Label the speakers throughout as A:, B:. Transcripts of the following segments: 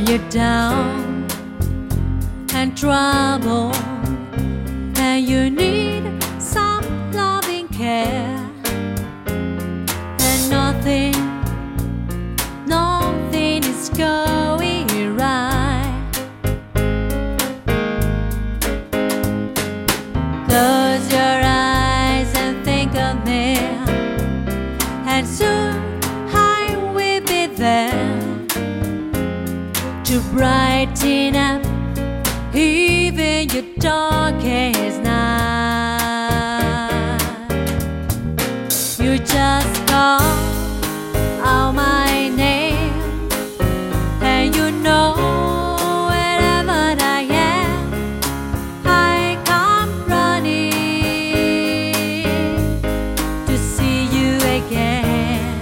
A: you're down and trouble, and you need some loving care, and nothing is going right. Close your eyes and think of me, and soon I will be there to brighten up even your darkest night. You just call out my name, and you know wherever I am, I come running to see you again.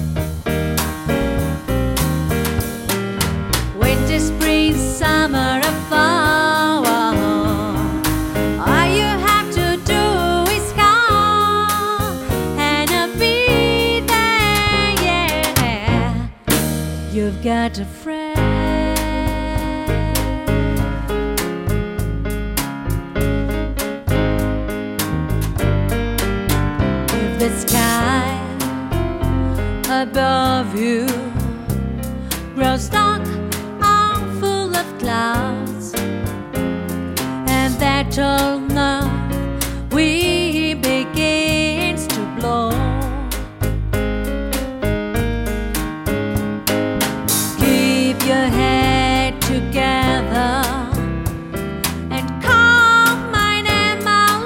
A: Winter, spring, summer, or fall, all you have to do is call, and I'll be there, yeah. You've got a friend. If the sky above you grows dark and full of clouds, and that old north wind begins to blow, keep your head together and call my name out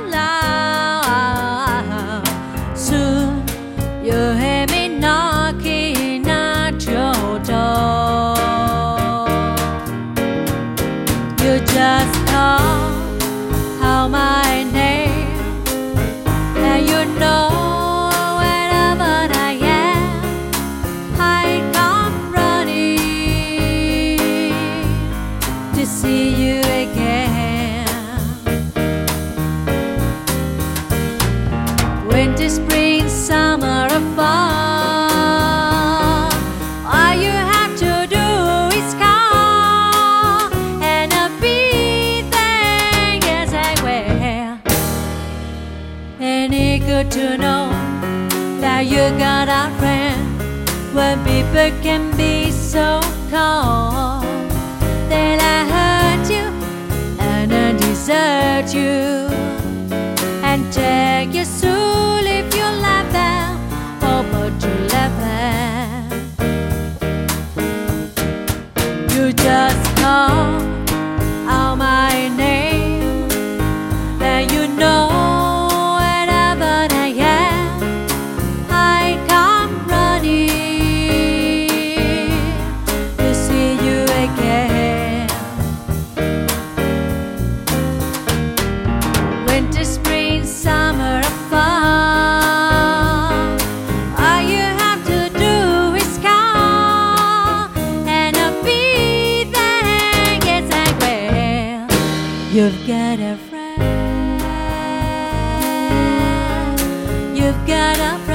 A: loud. Soon you'll hear me knocking at your door. You just call out my name, and you know wherever I am, I come running to see you again. Winter, spring, summer, or fall, all you have to do is call, and I'll be there, yes I will. And it's good to know that you got a friend when people can be so cold. That I hurt you and I desert you, and take your soul if you love them, or but you love them. You just call out my name, and you know wherever I am, I come running to see you again. Winter, spring, summer, or fall, all you have to do is call, and I'll be there, yes I will. You've got a friend. You've got a friend.